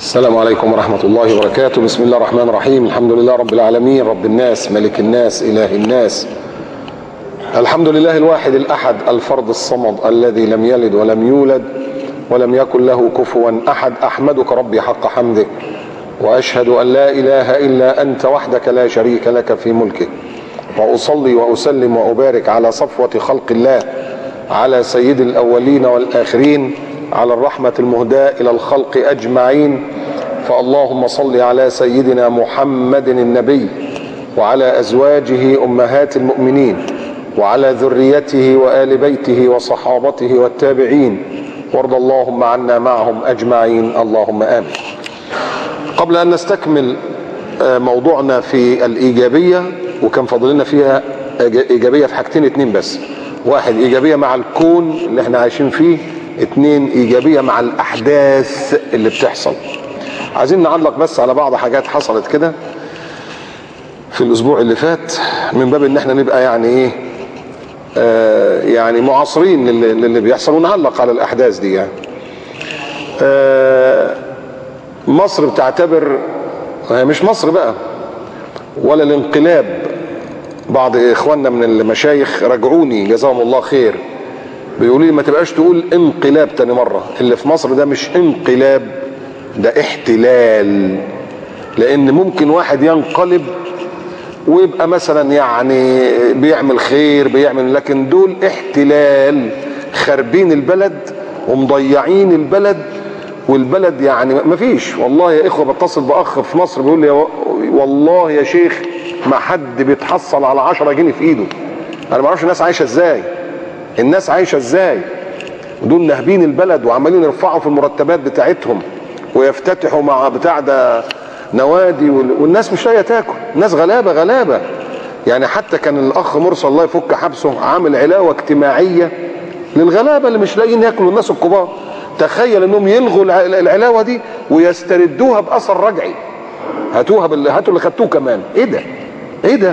السلام عليكم ورحمة الله وبركاته. بسم الله الرحمن الرحيم. الحمد لله رب العالمين، رب الناس، ملك الناس، إله الناس. الحمد لله الواحد الأحد الفرد الصمد الذي لم يلد ولم يولد ولم يكن له كفوا أحد. أحمدك ربي حق حمدك، وأشهد أن لا إله إلا أنت وحدك لا شريك لك في ملكك، وأصلي وأسلم وأبارك على صفوة خلق الله، على سيد الأولين والآخرين، على الرحمة المهداة إلى الخلق أجمعين. فاللهم صل على سيدنا محمد النبي، وعلى أزواجه أمهات المؤمنين، وعلى ذريته وآل بيته وصحابته والتابعين، وارض اللهم عنا معهم أجمعين، اللهم آمين. قبل أن نستكمل موضوعنا في الإيجابية، وكان فاضلنا فيها إيجابية في حاجتين اتنين بس: واحد إيجابية مع الكون اللي احنا عايشين فيه، اتنين إيجابية مع الأحداث اللي بتحصل. عايزين نعلق بس على بعض حاجات حصلت كده في الأسبوع اللي فات، من باب إن احنا نبقى يعني إيه يعني معاصرين للي بيحصل، ونعلق على الأحداث دي. يعني مصر بتعتبر، مش مصر بقى ولا الانقلاب، بعض إخواننا من المشايخ رجعوني جزاهم الله خير، بيقولوا لي ما تبقاش تقول انقلاب تاني مرة، اللي في مصر ده مش انقلاب، ده احتلال. لأن ممكن واحد ينقلب ويبقى مثلا يعني بيعمل خير بيعمل، لكن دول احتلال، خاربين البلد ومضيعين البلد، والبلد يعني مفيش. والله يا إخوة بتصل بأخ في مصر بيقول لي والله يا شيخ ما حد بيتحصل على 10 جنيه في إيده. أنا ما اعرفش الناس عايشة إزاي، الناس عايشة إزاي، دول نهبين البلد وعمالين يرفعوا في المرتبات بتاعتهم ويفتتحوا مع بتاع ده نوادي، والناس مش لاقيه تاكل، الناس غلابه غلابه. يعني حتى كان الاخ مرسل الله يفك حبسه عامل علاوه اجتماعيه للغلابه اللي مش لاقيين ياكلوا، الناس الكبار. تخيل انهم يلغوا العلاوه دي ويستردوها باثر رجعي، هاتوا اللي خدتوه كمان. ايه ده ايه ده؟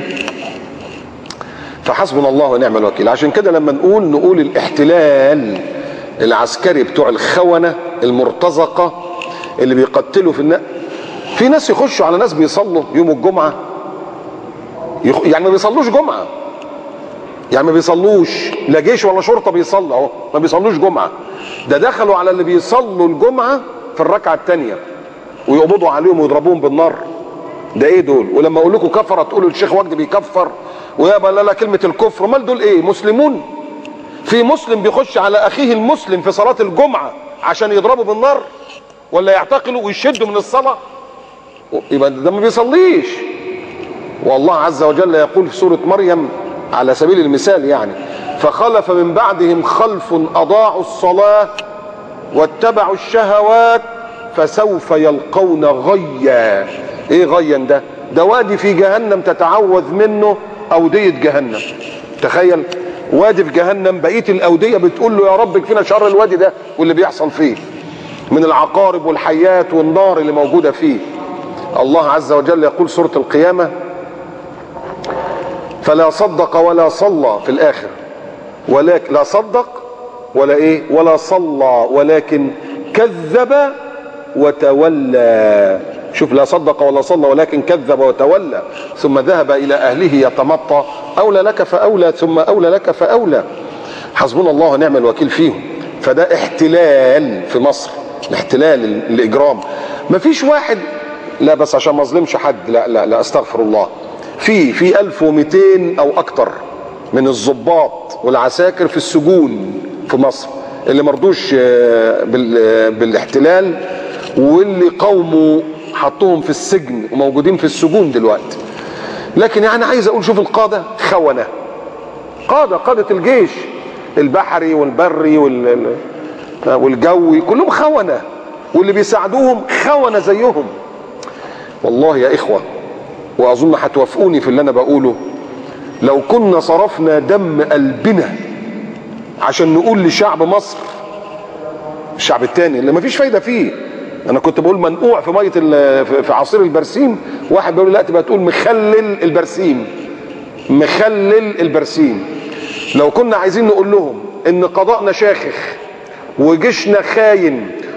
فحسبنا الله ونعم الوكيل. عشان كده لما نقول الاحتلال العسكري بتوع الخونه المرتزقه اللي بيقتلوا في ناس يخشوا على ناس بيصلوا يوم الجمعه، يعني ما بيصلوش جمعه، يعني ما بيصلوش، لا جيش ولا شرطه بيصلوا اهو، ما بيصلوش جمعه. ده دخلوا على اللي بيصلوا الجمعه في الركعه الثانيه ويقبضوا عليهم ويضربوهم بالنار. ده ايه دول؟ ولما اقول لكم كفره تقولوا الشيخ وجدي بيكفر، ويابا لا كلمه الكفر. امال دول ايه؟ مسلمون؟ في مسلم بيخش على اخيه المسلم في صلاه الجمعه عشان يضربوا بالنار ولا يعتقلوا ويشدوا من الصلاه؟ يبقى ده ما بيصليش. والله عز وجل يقول في سوره مريم على سبيل المثال يعني: فخلف من بعدهم خلف اضاعوا الصلاه واتبعوا الشهوات فسوف يلقون غيا. ايه غيا ده وادي في جهنم تتعوذ منه اوديه جهنم. تخيل وادي في جهنم بقيه الاوديه بتقول له يا رب اكفينا شر الوادي ده واللي بيحصل فيه من العقارب والحيات والنار اللي موجوده فيه. الله عز وجل يقول سورة القيامة: فلا صدق ولا صلى في الآخر، ولكن لا صدق ولا ايه ولا صلى ولكن كذب وتولى. شوف، لا صدق ولا صلى ولكن كذب وتولى ثم ذهب إلى أهله يتمطى. أولى لك فأولى ثم أولى لك فأولى. حسبنا الله ونعم الوكيل فيهم. فده احتلال في مصر، الاحتلال الإجرام. مفيش واحد، لا بس عشان ما اظلمش حد، لا استغفر الله، في 1200 او اكتر من الضباط والعساكر في السجون في مصر اللي مرضوش بالاحتلال، واللي قوموا حطوهم في السجن وموجودين في السجون دلوقتي. لكن يعني عايز اقول شوف القاده خونه، قاده الجيش البحري والبري والجوي كلهم خونه، واللي بيساعدوهم خونه زيهم. والله يا إخوة، وأظن هتوافقوني في اللي أنا بقوله، لو كنا صرفنا دم قلبنا عشان نقول لشعب مصر، الشعب التاني اللي مفيش فايدة فيه، أنا كنت بقول منقوع في مية في عصير البرسيم، واحد بيقول لا تبقى تقول مخلل البرسيم، مخلل البرسيم. لو كنا عايزين نقول لهم إن قضاءنا شاخخ وجيشنا خاين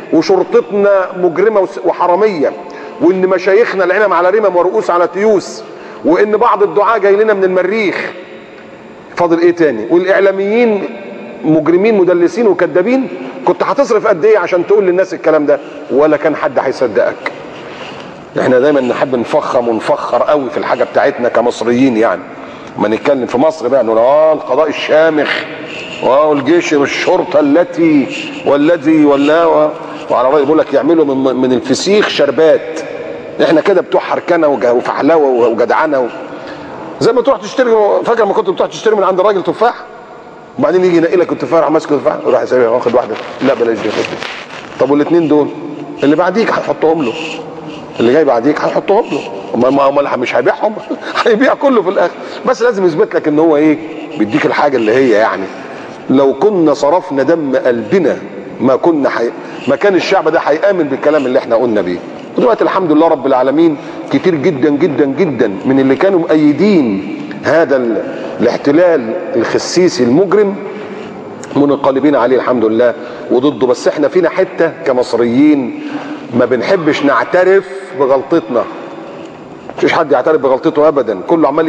وشرطتنا مجرمه وحراميه، وان مشايخنا العنم على رمم ورؤوس على تيوس، وان بعض الدعاة جاي لنا من المريخ، فاضل ايه تاني؟ والاعلاميين مجرمين مدلسين وكذابين، كنت هتصرف قد ايه عشان تقول للناس الكلام ده؟ ولا كان حد هيصدقك. احنا دايما نحب نفخم ونفخر قوي في الحاجه بتاعتنا كمصريين، يعني ما نتكلم في مصر بقى نقول القضاء الشامخ والجيش والشرطه والذي وعلى راي بيقول لك يعملوا من الفسيخ شربات. احنا كده بتوع حركنه وفحلاوه وجدعنه زي ما تروح تشتري. فاكر لما كنت بتروح تشتري من عند الراجل تفاح وبعدين يجي ينقي لك التفاح، راح ماسك التفاح وراح يسويها واخد واحده، لا بلاش دي. طب والاثنين دول اللي بعديك هتحطهم له، اللي جاي بعديك هيحطهم له، ما مش هيبيعهم هيبيع كله في الاخر. بس لازم يثبت لك ان هو ايه، بيديك الحاجه اللي هي يعني لو كنا صرفنا دم قلبنا ما كان الشعب ده هيامن بالكلام اللي احنا قلنا بيه. ودلوقتي الحمد لله رب العالمين كتير جدا جدا جدا من اللي كانوا مؤيدين هذا الاحتلال الخسيسي المجرم منقلبين عليه الحمد لله وضده. بس احنا فينا حته كمصريين ما بنحبش نعترف بغلطتنا. مفيش حد يعترف بغلطته ابدا، كله عمال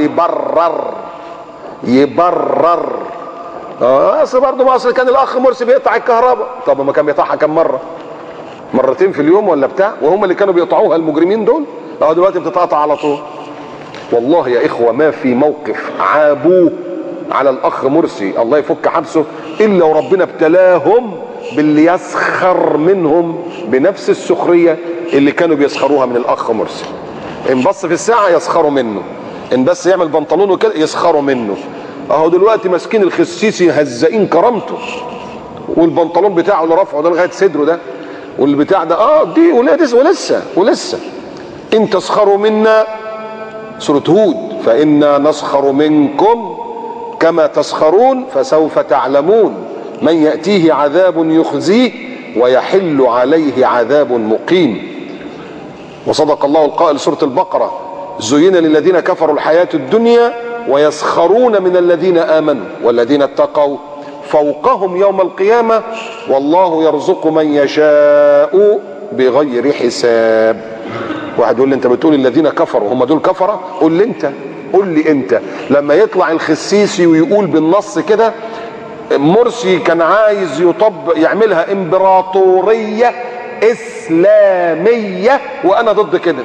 يبرر. اصل برضه مصر كان الاخ مرسي بيقطع الكهرباء، طب ما كان بيقطعها كم مره؟ مرتين في اليوم ولا بتاع؟ وهم اللي كانوا بيقطعوها المجرمين دول. دلوقتي بتتقطع على طول. والله يا اخوه ما في موقف عابوه على الاخ مرسي الله يفك حبسه الا وربنا ابتلاهم باللي يسخر منهم بنفس السخريه اللي كانوا بيسخروها من الاخ مرسي. ان بص في الساعه يسخروا منه، ان بس يعمل بنطلونه كده يسخروا منه. اهو دلوقتي ماسكين الخسيسي هزقين كرامته، والبنطلون بتاعه اللي رافعه ده لغايه صدره ده، والبتاع ده دي ولسه ان تسخروا منا، سوره هود، فانا نسخر منكم كما تسخرون فسوف تعلمون من ياتيه عذاب يخزيه ويحل عليه عذاب مقيم. وصدق الله القائل سوره البقره: زين للذين كفروا الحياه الدنيا ويسخرون من الذين امنوا والذين اتقوا فوقهم يوم القيامه والله يرزق من يشاء بغير حساب. واحد يقول لي انت بتقول الذين كفروا، هم دول كفره؟ قول لي انت لما يطلع الخسيسي ويقول بالنص كده مرسي كان عايز يعملها امبراطوريه اسلاميه وانا ضد كده.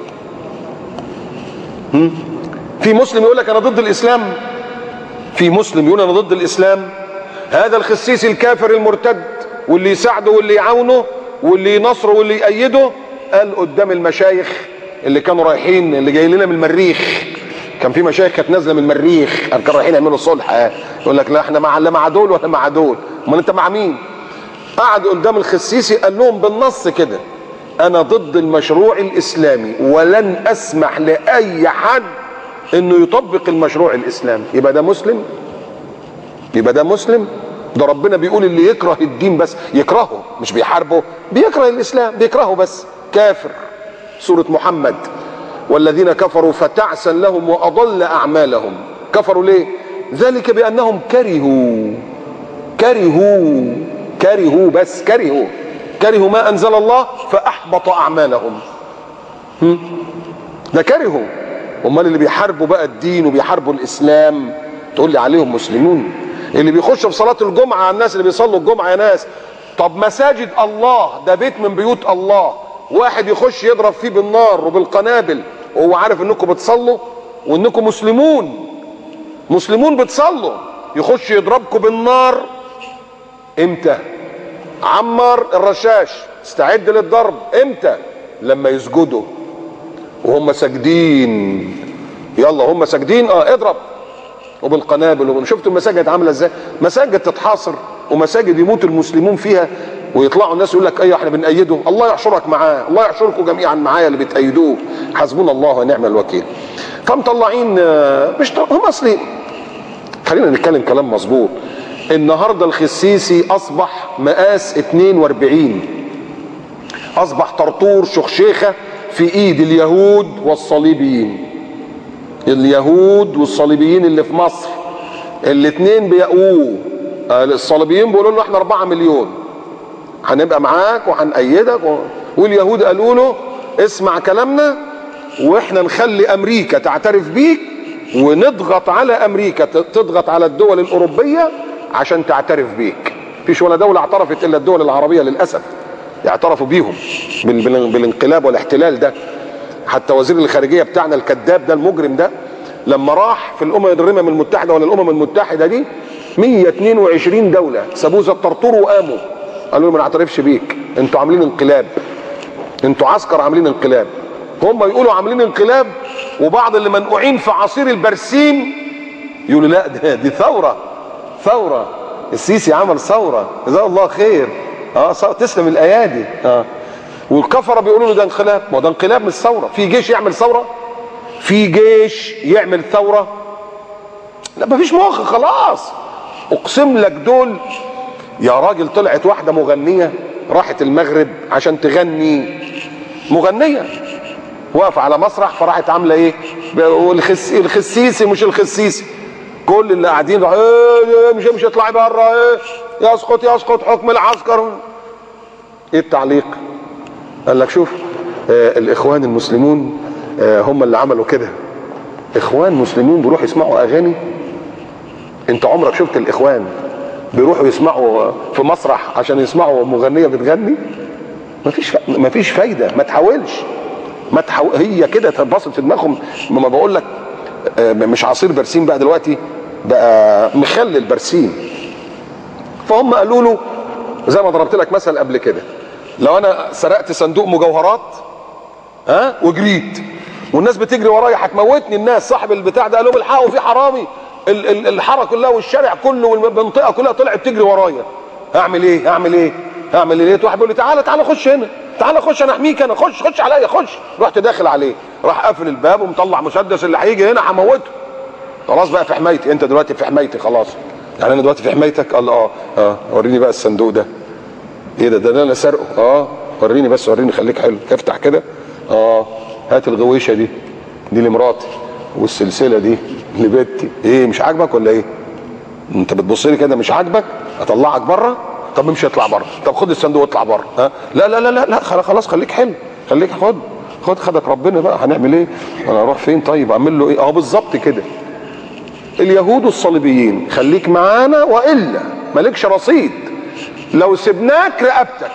في مسلم يقول لك انا ضد الاسلام؟ في مسلم يقول انا ضد الاسلام؟ هذا الخسيسي الكافر المرتد واللي يساعده واللي يعاونه واللي ينصره واللي يأيده قال قدام المشايخ اللي كانوا رايحين، اللي جاي لنا من المريخ، كان في مشايخ كانت نازله من المريخ كانوا رايحين يعملوا صلح، يقول لك لا احنا لا مع دول ولا مع دول، امال انت مع مين؟ قعد قدام الخسيسي قال لهم بالنص كده: انا ضد المشروع الاسلامي ولن اسمح لاي حد انه يطبق المشروع الاسلامي. يبقى ده مسلم؟ ده ربنا بيقول اللي يكره الدين بس يكرهه، مش بيحاربه، بيكره الاسلام، بيكرهه بس كافر. سورة محمد: والذين كفروا فتعسا لهم واضل اعمالهم. كفروا ليه؟ ذلك بانهم كرهوا ما انزل الله فاحبط اعمالهم. ده كرهوا. امال اللي بيحاربوا بقى الدين وبيحاربوا الاسلام تقول لي عليهم مسلمون؟ اللي بيخشوا في صلاة الجمعة على الناس اللي بيصلوا الجمعة يا ناس، طب مساجد الله ده بيت من بيوت الله، واحد يخش يضرب فيه بالنار وبالقنابل وهو عارف انكم بتصلوا وانكم مسلمون بتصلوا، يخش يضربكم بالنار امتى؟ عمر الرشاش استعد للضرب امتى؟ لما يسجدوا وهم ساجدين، يلا هم ساجدين اضرب وبالقنابل. شفتوا المساجد عامله ازاي؟ مساجد تتحاصر ومساجد يموت المسلمون فيها ويطلعوا الناس يقول لك احنا بنأيده. الله يحشرك معاه، الله يحشركم جميعا معايا اللي بتأيدوه، حسبنا الله ونعم الوكيل. فمطلعين مش هم اصلي. خلينا نتكلم كلام مظبوط. النهارده الخسيسي اصبح مقاس 42، اصبح طرطور شخشيخه في ايد اليهود والصليبيين. اليهود والصليبيين اللي في مصر الاثنين بيقووه. الصليبيين بيقولوا له احنا 4 مليون هنبقى معاك وهنأيدك واليهود قالوا له اسمع كلامنا واحنا نخلي امريكا تعترف بيك ونضغط على امريكا تضغط على الدول الاوروبيه عشان تعترف بيك. مفيش ولا دوله اعترفت الا الدول العربيه للاسف، اعترفوا بيهم بالانقلاب والاحتلال ده. حتى وزير الخارجيه بتاعنا الكذاب ده المجرم ده لما راح في الامم المتحده ولا الامم المتحده دي 122 دوله سابوه زي الطرطور وقاموا قالوا له ما نعترفش بيك، انتوا عاملين انقلاب، انتوا عسكر عاملين انقلاب. هم يقولوا عاملين انقلاب وبعض اللي منقوعين في عصير البرسيم يقولوا لا دي ثوره، ثوره السيسي عمل ثوره جزاه الله خير. تسلم الايادي. والكفره بيقولوا له ده انقلاب. ما ده انقلاب مش ثوره. في جيش يعمل ثوره؟ في جيش يعمل ثوره؟ لا مفيش مخ خلاص. اقسم لك دول يا راجل طلعت واحده مغنيه راحت المغرب عشان تغني، مغنيه واقفه على مسرح فراحت عامله ايه؟ الخسيسي مش الخسيسي، كل اللي قاعدين مش اطلعي بره، يسقط حكم العسكر. ايه التعليق؟ قال لك شوف الاخوان المسلمون هم اللي عملوا كده. اخوان مسلمين بيروحوا يسمعوا اغاني؟ انت عمرك شفت الاخوان بيروحوا يسمعوا في مسرح عشان يسمعوا مغنيه بتغني؟ مفيش فايده. ما تحاولش، هي كده تنبسط في دماغهم. ما بقول لك مش عصير برسيم بقى دلوقتي، بقى مخلل برسيم. فهم قالوا له زي ما ضربت لك مثل قبل كده، لو انا سرقت صندوق مجوهرات وجريت والناس بتجري ورايا هتموتني، الناس صاحب البتاع ده قال لهم الحقوا في حرامي، الحاره كلها والشارع كله والمنطقه كلها طلعت تجري ورايا، هعمل ايه؟ واحد بيقول لي تعالى خش هنا، تعالى خش انا احميك، انا خش عليا خش. رحت داخل عليه، راح قافل الباب ومطلع مسدس، اللي هيجي هنا هموته. خلاص بقى في حمايتي، انت دلوقتي في حمايتي خلاص. يعني انا دلوقتي في حمايتك؟ قال وريني بقى الصندوق ده. ايه ده انا سرقه؟ وريني بس، وريني خليك حلو، افتح كده. هات الغويشه دي لمراتي، والسلسله دي لبنتي. ايه مش عاجبك ولا ايه؟ انت بتبص لي كده مش عاجبك؟ اطلعك بره؟ طب امشي اطلع بره. طب خد الصندوق واطلع بره. لا خلاص خليك حلو، خليك خدك ربنا بقى، هنعمل ايه؟ انا اروح فين طيب؟ اعمل له ايه؟ بالظبط كده. اليهود الصليبيين خليك معانا والا مالكش رصيد، لو سبناك رقبتك.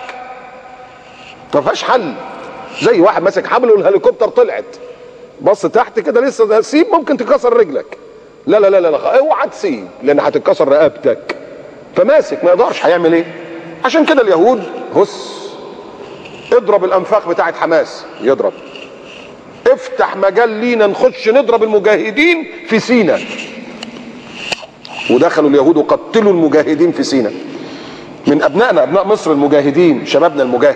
ما فيهاش حل. زي واحد ماسك حبل والهليكوبتر طلعت بص تحت كده لسه سيب ممكن تكسر رجلك. لا اوعى تسيب لان هتتكسر رقبتك. فماسك ما يقدرش، هيعمل ايه؟ عشان كده اليهود اضرب الانفاق بتاعت حماس، يضرب. افتح مجال لينا نخش نضرب المجاهدين في سيناء. ودخلوا اليهود وقتلوا المجاهدين في سيناء من ابنائنا، ابناء مصر المجاهدين، شبابنا المجاهد.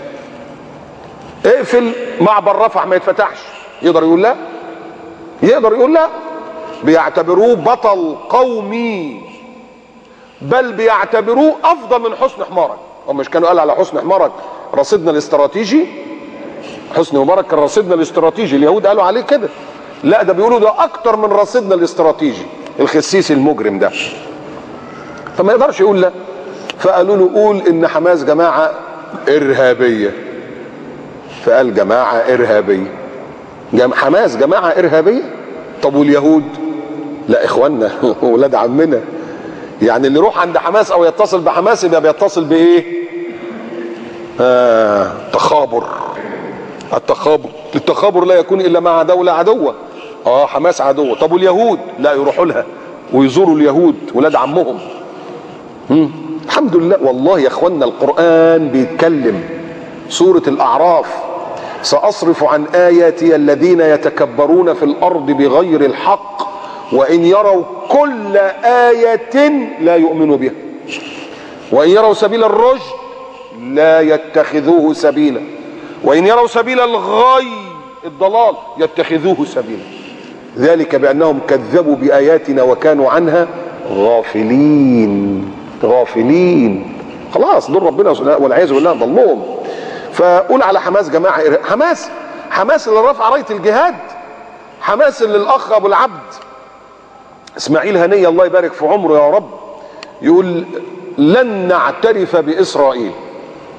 اقفل معبر رفح ما يتفتحش، يقدر يقول لا؟ بيعتبروه بطل قومي، بل بيعتبروه افضل من حسن حمارك. هم مش كانوا قال على حسن حمارك رصيدنا الاستراتيجي؟ حسني مبارك كان رصيدنا الاستراتيجي، اليهود قالوا عليه كده. لا ده بيقولوا ده اكتر من رصيدنا الاستراتيجي الخسيسي المجرم ده. فما يقدرش يقول لا. فقالوا له قول ان حماس جماعه ارهابيه، فقال جماعه ارهابيه. حماس جماعه ارهابيه؟ طب واليهود؟ لا اخواننا ولاد عمنا. يعني اللي يروح عند حماس او يتصل بحماس يبقى بيتصل بايه؟ تخابر. التخابر لا يكون الا مع دوله عدوه. حماس عدوه. طب واليهود؟ لا يروحوا لها ويزوروا اليهود ولاد عمهم. الحمد لله. والله يا اخوانا القرآن بيتكلم. سورة الأعراف: سأصرف عن آياتي الذين يتكبرون في الأرض بغير الحق وإن يروا كل آية لا يؤمنوا بها وإن يروا سبيل الرشد لا يتخذوه سبيلا وإن يروا سبيل الغي الضلال يتخذوه سبيلا ذلك بأنهم كذبوا بآياتنا وكانوا عنها غافلين. خلاص دول ربنا والعياذ بالله ضلهم. فقول على حماس جماعة حماس اللي رفع راية الجهاد، حماس اللي الأخ أبو العبد إسماعيل هنية الله يبارك في عمره يا رب يقول لن نعترف بإسرائيل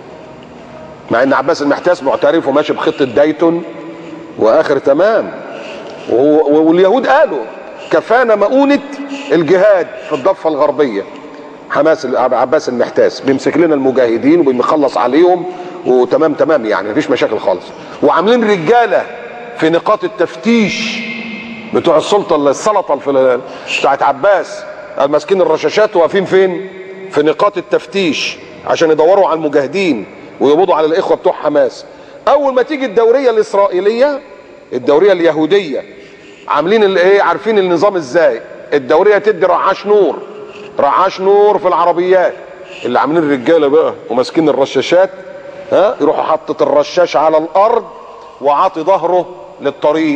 مع ان عباس المحتاس معترف وماشي بخطه دايتون واخر تمام، واليهود قالوا كفانا مؤونة الجهاد في الضفه الغربيه. حماس عباس المحتاس بيمسك لنا المجاهدين وبيخلص عليهم وتمام تمام، يعني مفيش مشاكل خالص. وعاملين رجاله في نقاط التفتيش بتوع السلطه بتاعت عباس، ماسكين الرشاشات واقفين فين؟ في نقاط التفتيش عشان يدوروا على المجاهدين ويقبضوا على الاخوه بتوع حماس. اول ما تيجي الدوريه الاسرائيليه، الدوريه اليهوديه، عاملين الايه، عارفين النظام ازاي؟ الدوريه تدي رعاش نور، رعاش نور في العربيات، اللي عاملين الرجاله بقى وماسكين الرشاشات، ها، يروحوا حاطط الرشاش على الارض وعاطي ظهره للطريق،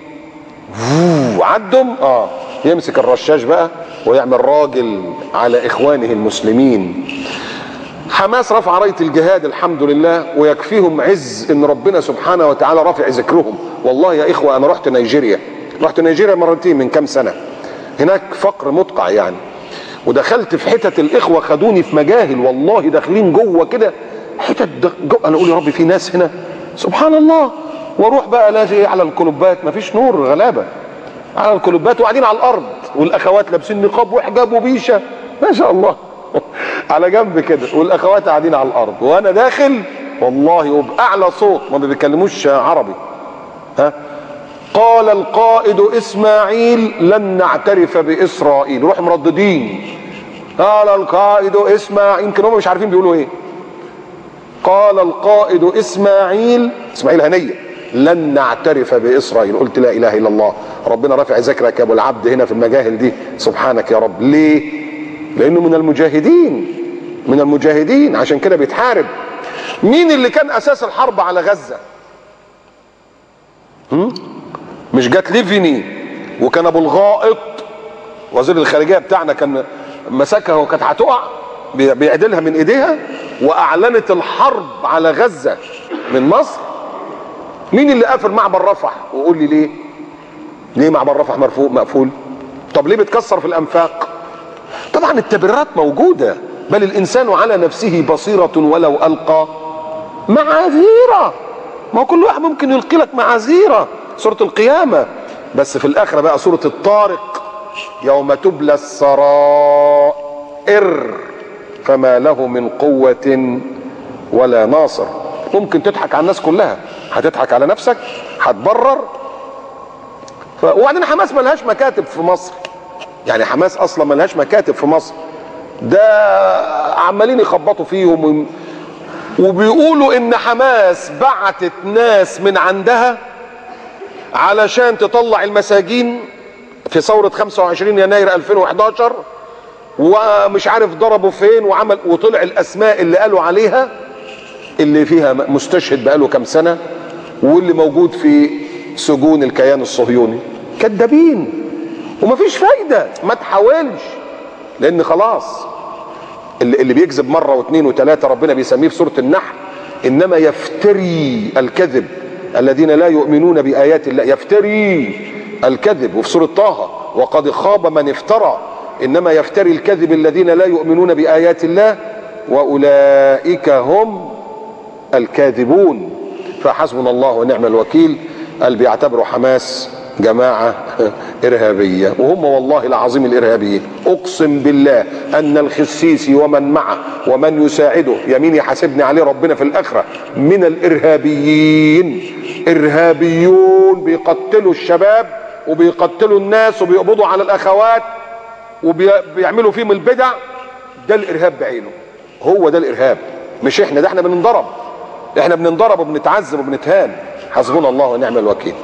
عدهم يمسك الرشاش بقى ويعمل راجل على اخوانه المسلمين. حماس رفع رايه الجهاد الحمد لله، ويكفيهم عز ان ربنا سبحانه وتعالى رافع ذكرهم. والله يا اخوه انا رحت نيجيريا مرتين من كام سنه، هناك فقر مدقع يعني، ودخلت في حتت الاخوه خدوني في مجاهل، والله داخلين جوه كده حتت انا اقول يا رب في ناس هنا سبحان الله. واروح بقى الاقي على الكلوبات مفيش نور، غلابه على الكلوبات وقاعدين على الارض، والاخوات لابسين نقاب وحجاب وبيشه ما شاء الله على جنب كده، والاخوات قاعدين على الارض، وانا داخل والله وباعلى صوت، ما بيتكلموش عربي، ها، قال القائد اسماعيل لن نعترف باسرائيل، روح مرددين، قال القائد اسماعيل، يمكن هم مش عارفين بيقولوا ايه، قال القائد اسماعيل هنيه لن نعترف باسرائيل. قلت لا اله الا الله، ربنا رافع ذكرك يا ابو العبد هنا في المجاهل دي، سبحانك يا رب. ليه؟ لانه من المجاهدين، عشان كده بيتحارب. مين اللي كان اساس الحرب على غزه؟ مش جات ليفيني وكان ابو الغائط وزير الخارجيه بتاعنا كان مسكها وكانت هتقع بيعدلها من ايديها، واعلنت الحرب على غزه من مصر. مين اللي قافل معبر رفح؟ وقول لي ليه معبر رفح مقفول؟ طب ليه بتكسر في الانفاق؟ طبعا التبريرات موجوده، بل الانسان على نفسه بصيره ولو القى معاذيره. ما هو كل واحد ممكن يلقي لك معاذيره، سوره القيامه، بس في الاخره بقى سوره الطارق، يوم تبلى السرائر فما له من قوه ولا ناصر. ممكن تضحك على الناس كلها، هتضحك على نفسك، هتبرر. وبعدين حماس ملهاش مكاتب في مصر، يعني حماس اصلا ملهاش مكاتب في مصر، ده عمالين يخبطوا فيهم وبيقولوا ان حماس بعتت ناس من عندها علشان تطلع المساجين في ثورة 25 يناير 2011، ومش عارف ضربوا فين وعمل، وطلع الاسماء اللي قالوا عليها اللي فيها مستشهد بقاله كام سنة، واللي موجود في سجون الكيان الصهيوني. كدابين ومفيش فايدة، ما تحاولش، لان خلاص اللي بيكذب مرة واثنين وثلاثة ربنا بيسميه في سورة النحل انما يفتري الكذب الذين لا يؤمنون بآيات الله، يفتري الكذب. وفي سورة طه وقد خاب من افترى، انما يفتري الكذب الذين لا يؤمنون بآيات الله واولئك هم الكاذبون. فحسبنا الله ونعم الوكيل. قال بيعتبروا حماس جماعة إرهابية، وهم والله العظيم الإرهابيين. أقسم بالله أن الخسيسي ومن معه ومن يساعده يمين يحاسبني عليه ربنا في الآخرة من الإرهابيين. إرهابيون بيقتلوا الشباب وبيقتلوا الناس وبيقبضوا على الأخوات وبيعملوا فيهم البدع. ده الإرهاب بعينه، هو ده الإرهاب، مش إحنا. ده إحنا بننضرب وبنتعذب وبنتهان. حسبنا الله ونعم الوكيل.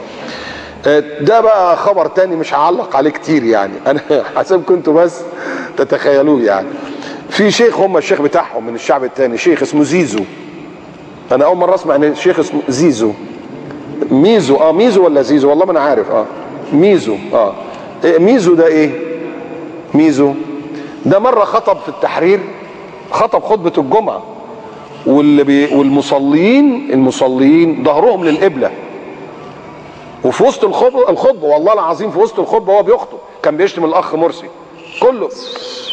ده بقى خبر تاني مش هعلق عليه كتير، يعني انا حسب كنتوا بس تتخيلوه. يعني في شيخ، هم الشيخ بتاعهم من الشعب التاني، شيخ اسمه زيزو. انا اول مره اسمع ان شيخ اسمه زيزو، ميزو، ميزو ولا زيزو، والله ما انا عارف. ميزو. ميزو ده ايه؟ ميزو ده مره خطب في التحرير، خطب خطبه الجمعه، والمصلين ظهرهم للقبله، وفي وسط الخطبه والله العظيم في وسط الخطبه وهو بيخطب كان بيشتم الاخ مرسي، كله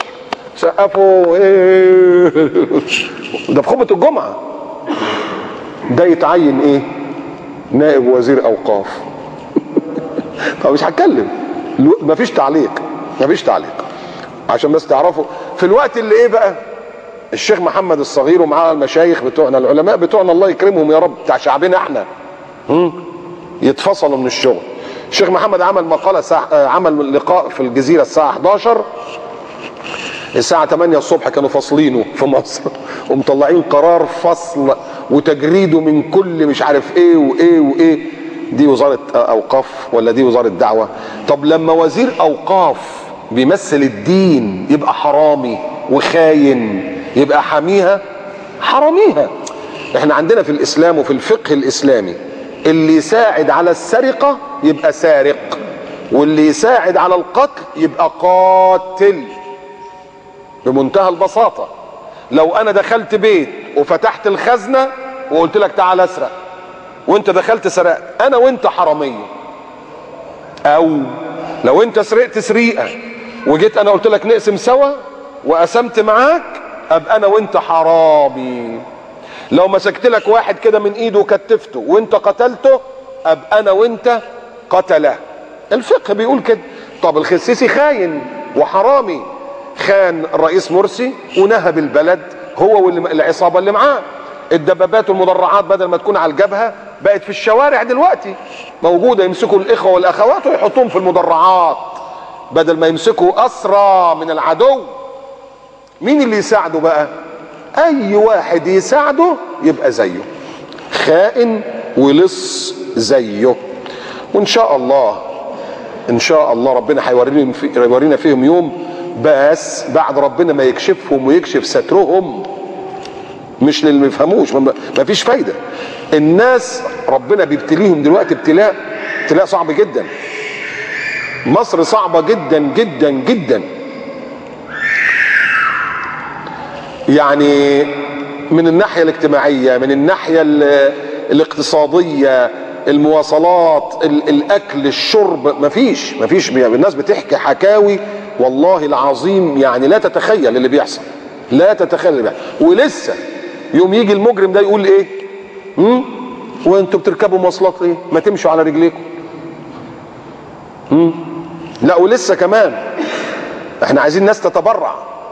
سقفوا ده في خطبه الجمعه. ده يتعين ايه؟ نائب وزير اوقاف. طب مش هتكلم، مفيش تعليق، مفيش تعليق، عشان بس تعرفوا. في الوقت اللي ايه بقى، الشيخ محمد الصغير ومعاه المشايخ بتوعنا العلماء بتوعنا الله يكرمهم يا رب بتاع شعبنا احنا يتفصلوا من الشغل. الشيخ محمد عمل مقالة عمل لقاء في الجزيرة الساعة 11، الساعة 8 الصبح كانوا فاصلينه في مصر ومطلعين قرار فصل وتجريده من كل مش عارف ايه وايه وايه. دي وزارة اوقاف ولا دي وزارة دعوة؟ طب لما وزير اوقاف بيمثل الدين يبقى حرامي وخاين، يبقى حاميها حراميها. احنا عندنا في الاسلام وفي الفقه الاسلامي اللي يساعد على السرقة يبقى سارق، واللي يساعد على القتل يبقى قاتل، بمنتهى البساطة. لو انا دخلت بيت وفتحت الخزنة وقلت لك تعال اسرق وانت دخلت سرقت، انا وانت حرامية. او لو انت سرقت سرقة وجيت انا قلت لك نقسم سوا وقسمت معاك، ابقى انا وانت حرامي. لو مسكت لك واحد كده من ايده وكتفته وانت قتلته، ابقى انا وانت قتله. الفقه بيقول كده. طب الخسيسي خاين وحرامي، خان الرئيس مرسي ونهب البلد هو والعصابه اللي معاه. الدبابات والمدرعات بدل ما تكون على الجبهه بقت في الشوارع دلوقتي موجوده، يمسكوا الاخوه والاخوات ويحطوهم في المدرعات بدل ما يمسكوا اسرى من العدو. مين اللي يساعده بقى؟ اي واحد يساعده يبقى زيه، خائن ولص زيه. وان شاء الله ان شاء الله ربنا هيورينا فيهم يوم، بس بعد ربنا ما يكشفهم ويكشف سترهم، مش للي ما يفهموش، ما فيش فايده. الناس ربنا بيبتليهم دلوقتي ابتلاء صعب جدا. مصر صعبه جدا جدا جدا، يعني من الناحيه الاجتماعيه، من الناحيه الاقتصاديه، المواصلات، الاكل، الشرب، مفيش. الناس بتحكي حكاوي والله العظيم يعني لا تتخيل اللي بيحصل، لا تتخيل اللي بيحصل. ولسه يوم يجي المجرم ده يقول ايه؟ وانتوا بتركبوا مواصلات ايه؟ ما تمشوا على رجليكم. لا ولسه كمان احنا عايزين ناس تتبرع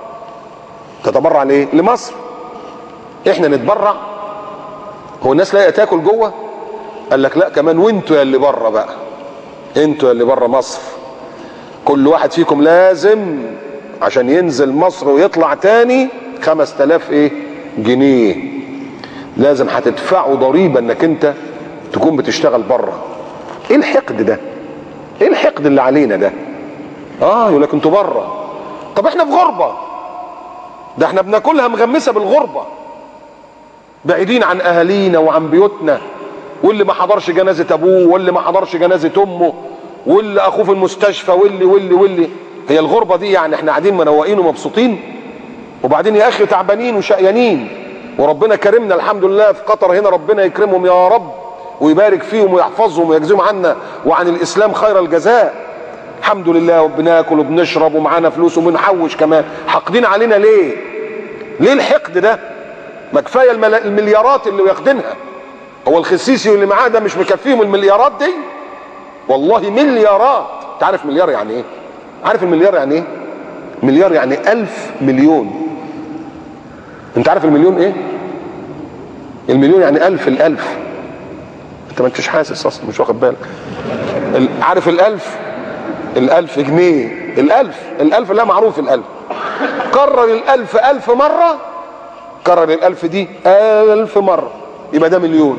ليه؟ لمصر. احنا نتبرع؟ هو الناس لاقيه تاكل جوه؟ قال لك لا كمان وانتوا يا اللي بره بقى، انتوا يا اللي بره مصر، كل واحد فيكم لازم عشان ينزل مصر ويطلع تاني 5000 ايه؟ جنيه. لازم هتدفعوا ضريبه انك انت تكون بتشتغل بره. ايه الحقد ده؟ ايه الحقد اللي علينا ده؟ يقول لك انتوا بره. طب احنا في غربه، ده احنا بناكلها مغمسه بالغربه، بعيدين عن اهالينا وعن بيوتنا، واللي ما حضرش جنازه ابوه واللي ما حضرش جنازه امه واللي اخوه في المستشفى واللي هي الغربه دي يعني احنا قاعدين منوقين ومبسوطين؟ وبعدين يا اخي تعبانين وشقيانين، وربنا كرمنا الحمد لله في قطر هنا، ربنا يكرمهم يا رب ويبارك فيهم ويحفظهم ويجزيهم عنا وعن الاسلام خير الجزاء. الحمد لله، وبناكل وبنشرب ومعانا فلوس وبنحوش كمان. حاقدين علينا ليه؟ ليه الحقد ده؟ ما كفايه المليارات اللي واخدينها. هو الخسيسي واللي معاه ده مش مكفيهم المليارات دي؟ والله مليارات. انت عارف مليار يعني ايه؟ عارف المليار يعني ايه؟ مليار يعني 1000 مليون. انت عارف المليون ايه؟ المليون يعني 1000 الألف. انت ما انتش حاسس اصلا، مش واخد بالك. عارف الألف جنيه، الألف لا معروف. الألف كرر الألف 1000 مرة، كرر الألف دي 1000 مرة يبقى ده مليون.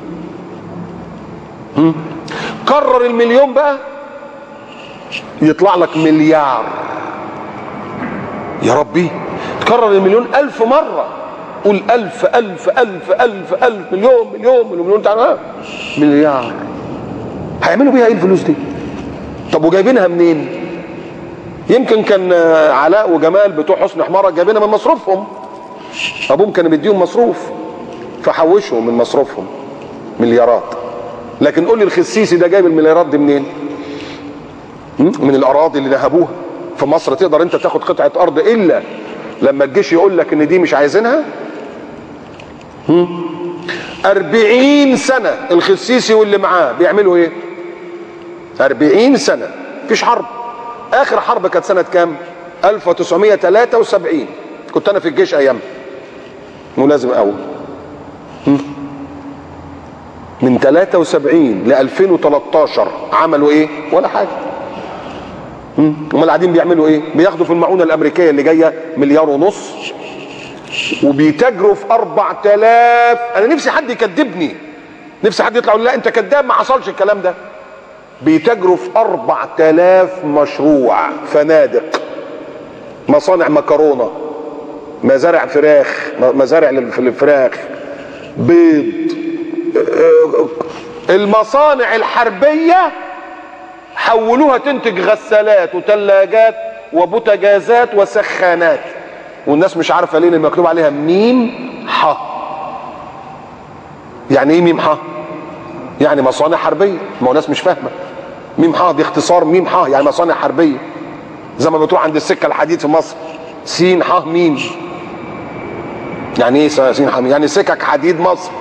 كرر المليون بقى يطلع لك مليار. يا ربي تكرر المليون 1000 مرة، قول 1000 1000 1000 1000 1000 مليون تعالى مليار. هيعملوا بيها ايه الفلوس دي؟ طب وجايبينها منين؟ يمكن كان علاء وجمال بتوع حسن حمارة جايبينها من مصروفهم، ابوهم كان بيديهم مصروف فحوشهم من مصروفهم مليارات. لكن قول لي الخسيسي ده جايب المليارات دي منين؟ من الاراضي اللي نهبوها في مصر. تقدر انت تاخد قطعه ارض الا لما الجيش يقول لك ان دي مش عايزينها؟ 40 سنة الخسيسي واللي معاه بيعملوا ايه؟ 40 سنة مفيش حرب. اخر حرب كانت سنة كام؟ 1973. كنت انا في الجيش ايام ملازم اول. من 73 ل 2013 عملوا ايه؟ ولا حاجة. امال قاعدين بيعملوا ايه؟ بياخدوا في المعونة الامريكية اللي جاية 1.5 مليار وبيتاجروا في 4000. انا نفسي حد يكذبني، نفسي حد يطلع يقول لا انت كذاب ما حصلش الكلام ده. بيتاجروا في 4000 مشروع، فنادق، مصانع مكرونه، مزارع فراخ، مزارع للفراخ، بيض. المصانع الحربيه حولوها تنتج غسالات وثلاجات وبوتاجازات وسخانات، والناس مش عارفه ليه اللي مكتوب عليها ميم ح. يعني ايه ميم ح؟ يعني مصانع حربيه. ما هو الناس مش فاهمه. ميم ح دي اختصار ميم ح، يعني مصانع حربيه. زي ما بتروح عند السكه الحديد في مصر سين ح ميم. يعني ايه سين ح ميم؟ يعني سكك حديد مصر.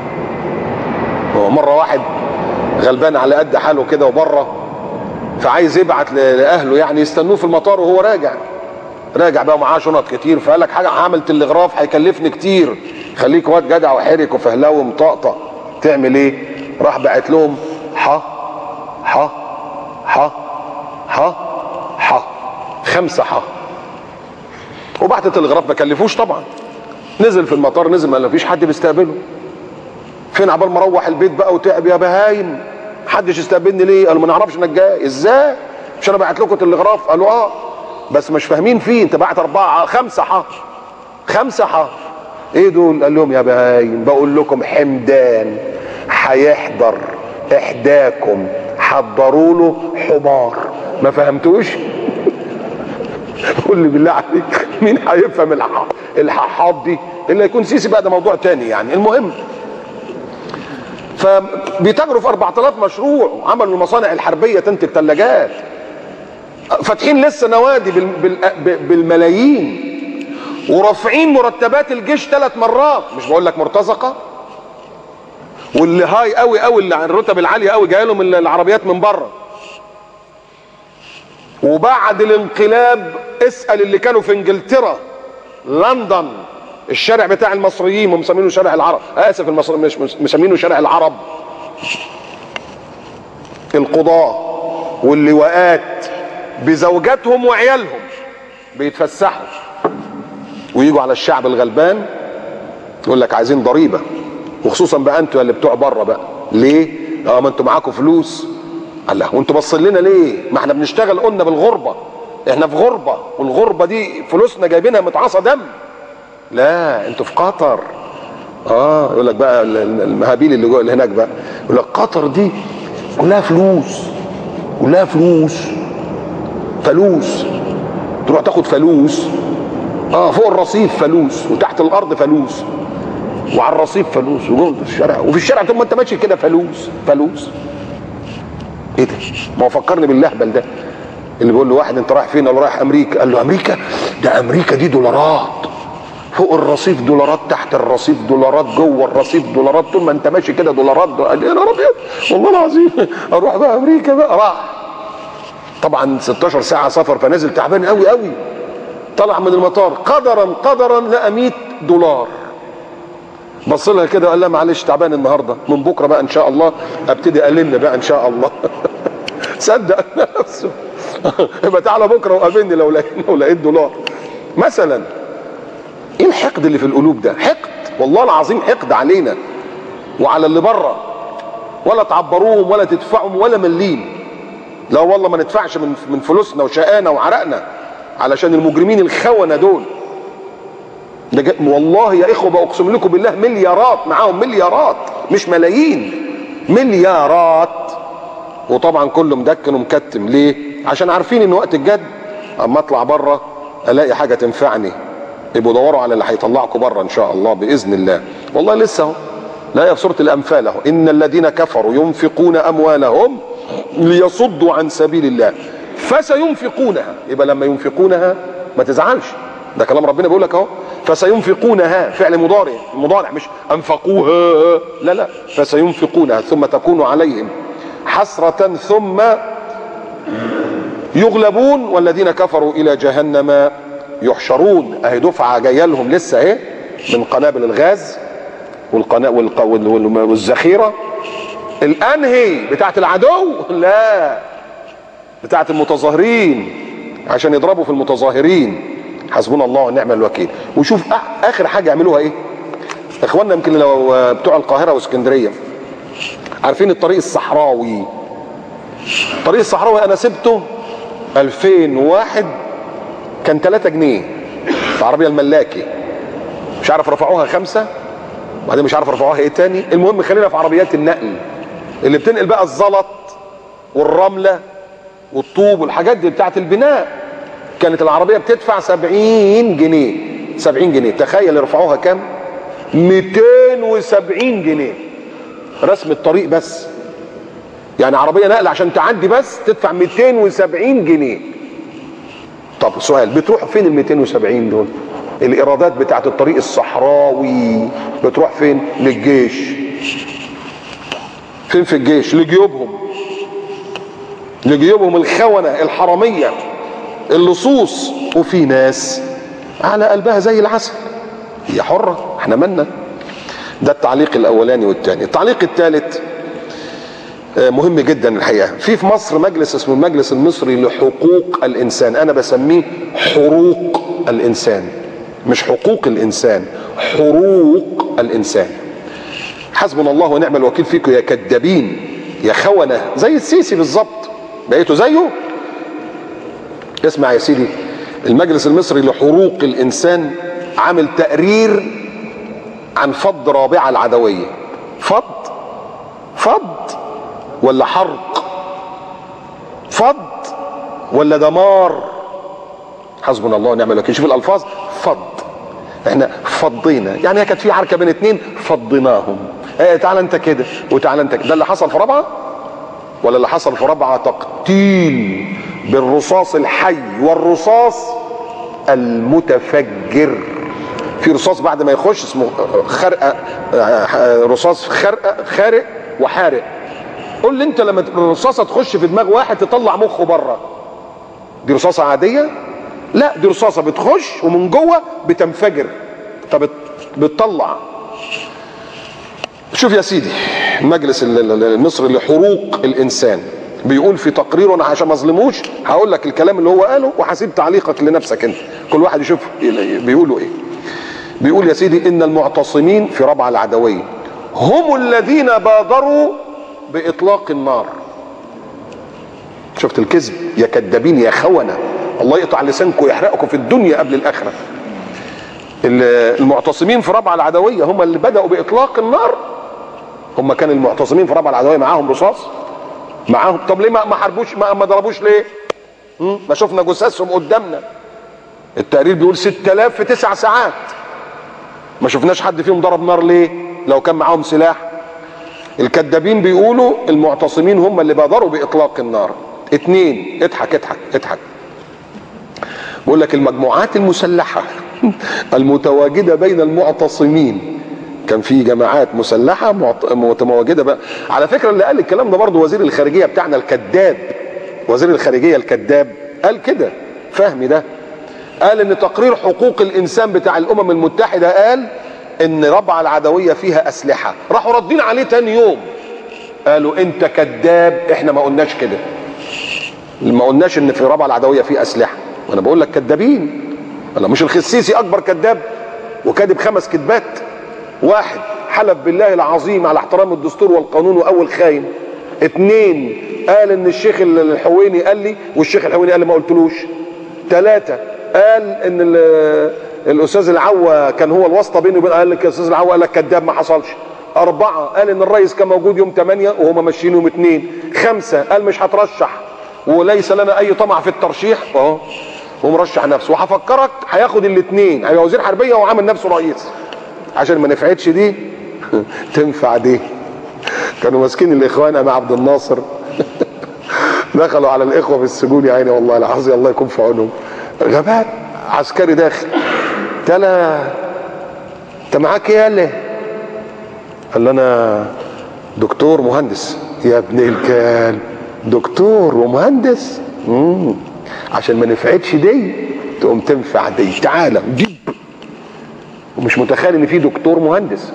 هو مره واحد غلبان على قد حاله كده وبره، فعايز يبعت لاهله يعني يستنوه في المطار وهو راجع بقى معاه شنط كتير، فقال لك حاجه هعمل تلغراف هيكلفني كتير، خليك واد جدع وحرك وفهلاوي ومطقطق. تعمل ايه؟ راح باعت لهم ح ح ح ح ح 5 ح، وبعت التلغراف ما كلفوش طبعا. نزل في المطار، نزل ما فيش حد بيستقبله. فين عبال ما روح البيت بقى وتعب يا بهايم، محدش يستقبلني ليه؟ قالوا ما نعرفش انك جاي. ازاي؟ مش انا بعت لكم تلغراف؟ قالوا اه بس مش فاهمين فيه، انت بعت 5 ح 5 ح. ايه دول؟ قال لهم يا بهايم بقول لكم حمدان هيحضر احداكم، حضروا له حمار. ما فهمتوش؟ قول لي بالله عليك مين هيفهم الحاحات دي؟ الا يكون سيسي بقى، ده موضوع تاني يعني. المهم فبيتاجروا في 4000 مشروع، عملوا المصانع الحربيه تنتج ثلاجات، فاتحين لسه نوادي بالملايين، ورافعين مرتبات الجيش 3 مرات. مش بقول لك مرتزقه؟ واللي هاي قوي قوي اللي عن الرتب العاليه قوي جايه لهم العربيات من بره. وبعد الانقلاب اسال اللي كانوا في انجلترا، لندن، الشارع بتاع المصريين ومسمينه شارع العرب، اسف المصريين مش مسمينه شارع العرب. القضاة واللواءات بزوجاتهم وعيالهم بيتفسحوا ويجوا على الشعب الغلبان يقول لك عايزين ضريبه، وخصوصا بقى انتوا اللي بتوع بره بقى. ليه؟ ما انتوا معاكم فلوس. الله، وانتوا باصين لنا ليه؟ ما احنا بنشتغل قلنا بالغربه، احنا في غربه، والغربه دي فلوسنا جايبينها متعاصه دم. لا انتوا في قطر. يقول لك بقى المهابيل اللي جوه اللي هناك بقى يقول لك قطر دي كلها فلوس، كلها فلوس، فلوس. تروح تاخد فلوس فوق الرصيف فلوس، وتحت الارض فلوس، وعلى الرصيف فلوس، وجوه الشارع، وفي الشارع طول ما انت ماشي كده فلوس فلوس. ايه ده؟ ما هو فكرني باللهبل ده اللي بيقول له واحد انت رايح فين؟ قال له رايح امريكا. قال له امريكا؟ ده امريكا دي دولارات، فوق الرصيف دولارات، تحت الرصيف دولارات، جوه الرصيف دولارات، طول ما انت ماشي كده دولارات. قال ايه يا ابيض والله العظيم اروح بقى امريكا بقى. راح طبعا 16 ساعه سفر، فنازل تعبان قوي قوي. طلع من المطار قدرا لقى 100 دولار. بص لها كده وقال لها معلش تعبان النهارده، من بكره بقى ان شاء الله ابتدي الم بقى ان شاء الله. صدق نفسه. يبقى تعالى بكره وقابلني لو لقيت دولار مثلا. ايه الحقد اللي في القلوب ده؟ حقد والله العظيم، حقد علينا وعلى اللي بره. ولا تعبروهم ولا تدفعهم ولا مليم. لا والله ما ندفعش من فلوسنا وشقانا وعرقنا علشان المجرمين الخونه دول. ده والله يا اخوه بقسم لكم بالله مليارات معاهم، مليارات مش ملايين، مليارات. وطبعا كله مدكن ومكتم. ليه؟ عشان عارفين ان وقت الجد اما اطلع بره الاقي حاجه تنفعني. يبقوا دوروا على اللي هيطلعكم بره ان شاء الله باذن الله. والله لسه اهو لا في سوره الانفال اهو، ان الذين كفروا ينفقون اموالهم ليصدوا عن سبيل الله فسينفقونها. يبقى لما ينفقونها ما تزعلش، ده كلام ربنا بيقول لك اهو. فسينفقونها فعل مضارع مش انفقوها، لا، فسينفقونها ثم تكون عليهم حسرة ثم يغلبون والذين كفروا الى جهنم يحشرون. اهي دفعه جايه لهم لسه اهي من قنابل الغاز والذخيره. الانهي بتاعت العدو؟ لا، بتاعت المتظاهرين عشان يضربوا في المتظاهرين. حسبنا الله ونعم الوكيل. وشوف اخر حاجه يعملوها ايه اخواننا، يمكن لو بتوع القاهره واسكندريه عارفين الطريق الصحراوي. الطريق الصحراوي انا سبته 2001 كان 3 جنيه العربيه الملاكي، مش عارف رفعوها 5 وبعدين مش عارف رفعوها ايه تاني. المهم خلينا في عربيات النقل اللي بتنقل بقى الزلط والرمله والطوب والحاجات دي بتاعت البناء. كانت العربيه بتدفع 70 جنيه 70 جنيه. تخيل يرفعوها كام؟ 270 جنيه رسم الطريق بس. يعني عربيه نقل عشان تعدي بس تدفع 270 جنيه. طب سؤال، بتروح فين ال 270 دول؟ الايرادات بتاعت الطريق الصحراوي بتروح فين؟ للجيش. فين في الجيش؟ لجيوبهم الخونة الحرامية اللصوص. وفي ناس على قلبها زي العسل، هي حرة، احنا مالنا. ده التعليق الاولاني. والتاني التعليق الثالث مهم جدا الحقيقة. في مصر مجلس اسمه المجلس المصري لحقوق الانسان. انا بسميه حروق الانسان، مش حقوق الانسان، حروق الانسان. حسبنا الله ونعم الوكيل فيكم يا كدابين يا خونة، زي السيسي بالظبط، بقيتوا زيه. اسمع يا سيدي، المجلس المصري لحقوق الانسان عامل تقرير عن فض رابعة العدوية. فض ولا حرق؟ فض ولا دمار؟ حسبنا الله ونعم الوكيل. شوف الالفاظ، فض، احنا فضينا، يعني كانت في عركه بين 2 فضيناهم. تعال انت كده وتعال انت كده. ده اللي حصل في رابعه؟ ولا اللي حصل في رابعه تقتيل بالرصاص الحي والرصاص المتفجر. في رصاص بعد ما يخش اسمه خرقه، رصاص خارق وحارق. قول لي انت لما الرصاصه تخش في دماغ واحد تطلع مخه بره، دي رصاصه عاديه؟ لا، دي رصاصه بتخش ومن جوه بتنفجر بتطلع. شوف يا سيدي، المجلس المصري لحقوق الانسان بيقول في تقريره، انا عشان ما اظلموش هقول لك الكلام اللي هو قاله وهسيب تعليقك لنفسك انت، كل واحد يشوف بيقولوا ايه. بيقول يا سيدي ان المعتصمين في رابعه العدويه هم الذين بادروا باطلاق النار. شفت الكذب يا كدابين يا خونه، الله يقطع لسانكم ويحرقكم في الدنيا قبل الاخره. المعتصمين في رابعه العدويه هم اللي بداوا باطلاق النار. هم كان المعتصمين في رابعه العدويه معاهم رصاص؟ معاهم. طب ليه ما حاربوش، ما ضربوش ليه؟ ما شفنا جثثهم قدامنا. التقرير بيقول 6000 في 9 ساعات. ما شفناش حد فيهم ضرب نار ليه؟ لو كان معاهم سلاح. الكذابين بيقولوا المعتصمين هم اللي بادروا باطلاق النار. 2 اضحك. بقول لك المجموعات المسلحة المتواجدة بين المعتصمين، كان في جماعات مسلحة متواجدة بقى. على فكرة اللي قال الكلام ده برضه وزير الخارجية بتاعنا الكذاب، وزير الخارجية الكذاب قال كده، فهمي ده، قال ان تقرير حقوق الانسان بتاع الامم المتحدة قال ان رابعة العدوية فيها اسلحة. راحوا ردين عليه تاني يوم قالوا انت كذاب، احنا ما قلناش كده، ما قلناش ان في رابعة العدوية فيه اسلحة. وانا بقول لك كذابين. انا مش الخسيسي اكبر كذاب وكاذب 5 كذبات؟ 1 حلف بالله العظيم على احترام الدستور والقانون واول خاين. 2 قال ان الشيخ الحويني قال لي والشيخ الحويني قال لي ما قلتلوش. 3 قال ان الاستاذ العوا كان هو الواسطه بيني وبين، قال لك يا استاذ العوا قال لك كذاب ما حصلش. 4 قال ان الرئيس كان موجود يوم 8 وهم ماشيين يوم 2. 5 قال مش هترشح وليس لنا اي طمع في الترشيح اهو ومرشح نفسه. وهفكرك هياخد الاثنين، هيبقى وزير حربيه وعامل نفسه رئيس عشان ما نفعتش دي تنفع دي. كانوا ماسكين الاخوان مع عبد الناصر دخلوا على الاخوه في السجون يا عيني والله العظيم، الله يكون في عونهم. غباء عسكري داخل قلت لها انت معاك ايه؟ قال لي قال لي انا دكتور مهندس. يا ابن الكلب، دكتور ومهندس؟ عشان ما نفعتش دي تقوم تنفع دي. تعالى جيب. ومش متخيل ان في دكتور مهندس،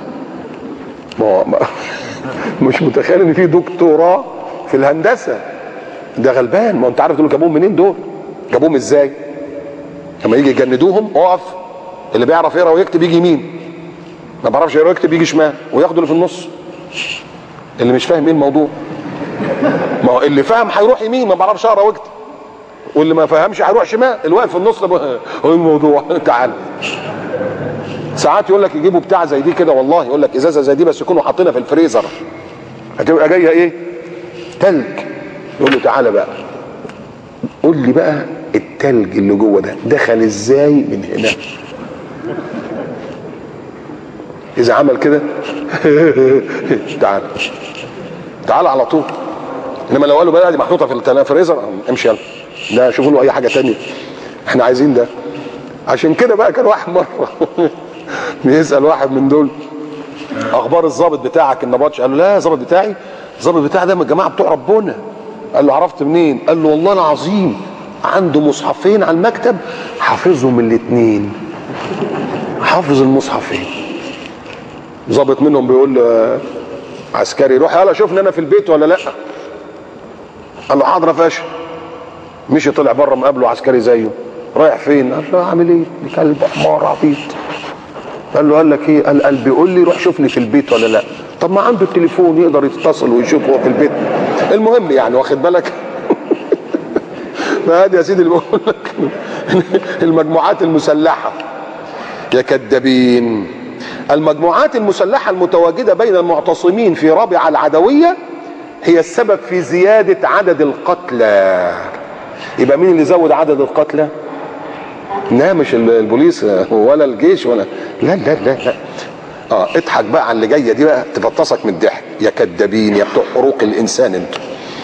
مش متخيل ان في دكتوراه في الهندسه. ده غلبان. ما انت عارف دول جابوهم منين؟ دول جابوهم ازاي؟ لما يجي يجندوهم اقف، اللي بيعرف يقرا ويكتب يجي يمين، ما بيعرفش يقرا ويكتب يجي شمال، وياخدوا اللي في النص. اللي مش فاهم ايه الموضوع، ما هو اللي فاهم هيروح يمين ما بيعرفش يقرا ويكتب، واللي ما فهمش هيروح شمال. اللي واقف في النص هو الموضوع. تعال ساعات يقول لك يجيبوا بتاع زي دي كده، والله يقول لك ازازه زي دي بس يكونوا حاطينها في الفريزر، هتبقى جايه ايه؟ تلج. يقول له تعالى بقى قول لي بقى التلج اللي جوه ده دخل ازاي من هنا؟ اذا عمل كده تعالى تعالى على طول. انما لو قال له بقى دي محطوطه في الفريزر امشي يلا، ده شوفوا له اي حاجه ثانيه، احنا عايزين ده. عشان كده بقى كان واحد مره بيسال واحد من دول اخبار الضابط بتاعك النبطش؟ قال له لا، الضابط بتاعي ده من الجماعه بتوع ربنا. قال له عرفت منين؟ قال له والله العظيم عنده مصحفين على المكتب حافظهم الاثنين، حافظ المصحفين. ضابط منهم بيقول له عسكري روح يلا شوفني انا في البيت ولا لا. قال له حاضر يا فاشل. مشي طلع بره مقابله عسكري زيه. رايح فين؟ قال له عامل ايه؟ كلب حمار عبيط. قال لك ايه؟ قال بيقول لي روح شوفني في البيت ولا لا. طب ما عنده التليفون يقدر يتصل ويشوف هو في البيت. المهم يعني واخد بالك. فهذه يا سيدي اللي بقول لك المجموعات المسلحه يا كدابين. المجموعات المسلحه المتواجده بين المعتصمين في رابعه العدويه هي السبب في زياده عدد القتلى. يبقى مين اللي زود عدد القتلى؟ لا مش البوليس ولا الجيش ولا لا لا لا لا. اضحك بقى على اللي جايه دي بقى تفطسك من الضحك يا كدابين يا بتوع حقوق الانسان انتوا.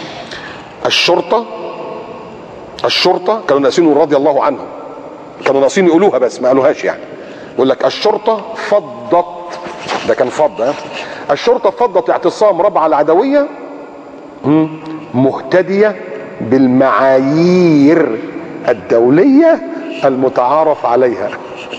الشرطه كانوا ناسين رضي الله عنهم، كانوا ناسين يقولوها بس ما قالوهاش يعني. يقول لك الشرطه فضت، ده كان فض. الشرطه فضت اعتصام رابعه العدويه مهتديه بالمعايير الدوليه المتعارف عليها.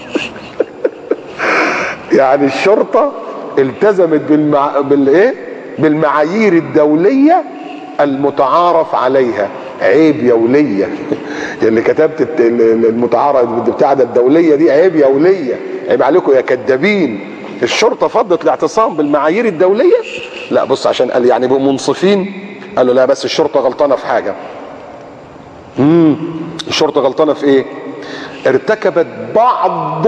يعني الشرطه التزمت بالمعايير الدوليه المتعارف عليها. عيب يا وليه اللي كتبت المتعارف بتاع ده الدوليه دي، عيب يا وليه، عيب عليكم يا كدابين. الشرطه فضت الاعتصام بالمعايير الدوليه. لا بص عشان قال يعني بقوا منصفين، قالوا لا بس الشرطه غلطانه في حاجه. الشرطه غلطانه في ايه؟ ارتكبت بعض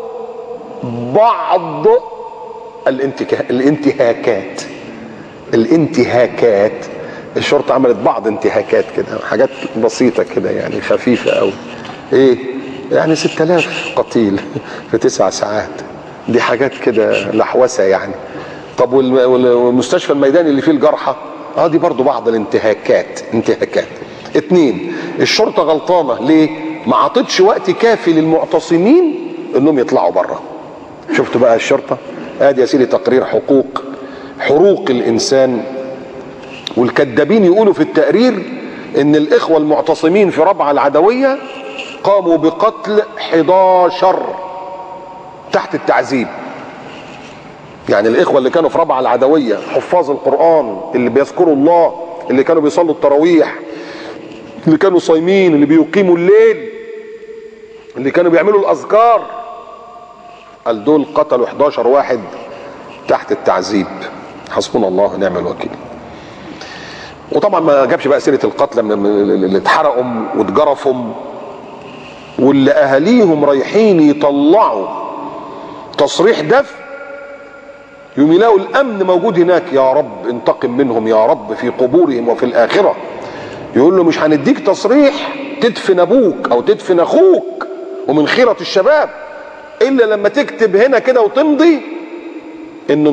الانتهاكات. الشرطه عملت بعض انتهاكات كده، حاجات بسيطه كده يعني خفيفه قوي. ايه يعني 6000 قتيل في 9 ساعات، دي حاجات كده لحوسه يعني. طب والمستشفى الميداني اللي فيه الجرحى دي برضو بعض الانتهاكات. 2 الشرطه غلطانه ليه؟ ما عطتش وقت كافي للمعتصمين انهم يطلعوا بره. شفتوا بقى الشرطه؟ ادي يا سيدي تقرير حقوق الانسان. والكذابين يقولوا في التقرير ان الاخوه المعتصمين في رابعه العدويه قاموا بقتل 11 تحت التعذيب. يعني الاخوه اللي كانوا في رابعه العدويه حفاظ القران اللي بيذكروا الله، اللي كانوا بيصلوا التراويح، اللي كانوا صايمين، اللي بيقيموا الليل، اللي كانوا بيعملوا الاذكار، قال دول قتلوا 11 واحد تحت التعذيب. حسبنا الله ونعم الوكيل. وطبعا ما جابش بقى سيره القتلى اللي اتحرقوا واتجرفوا واللي اهاليهم رايحين يطلعوا تصريح دفن يوم يلاقوا الامن موجود هناك. يا رب انتقم منهم يا رب في قبورهم وفي الاخره. يقول له مش هنديك تصريح تدفن ابوك او تدفن اخوك ومن خيره الشباب الا لما تكتب هنا كده وتمضي انه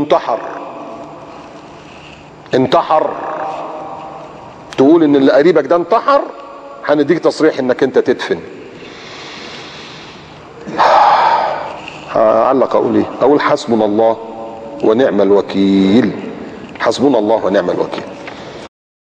انتحر، تقول ان اللي قريبك ده انتحر، هنديك تصريح انك انت تدفن. هعلق اقول ايه؟ اقول حسبنا الله ونعم الوكيل. حسبنا الله ونعم الوكيل.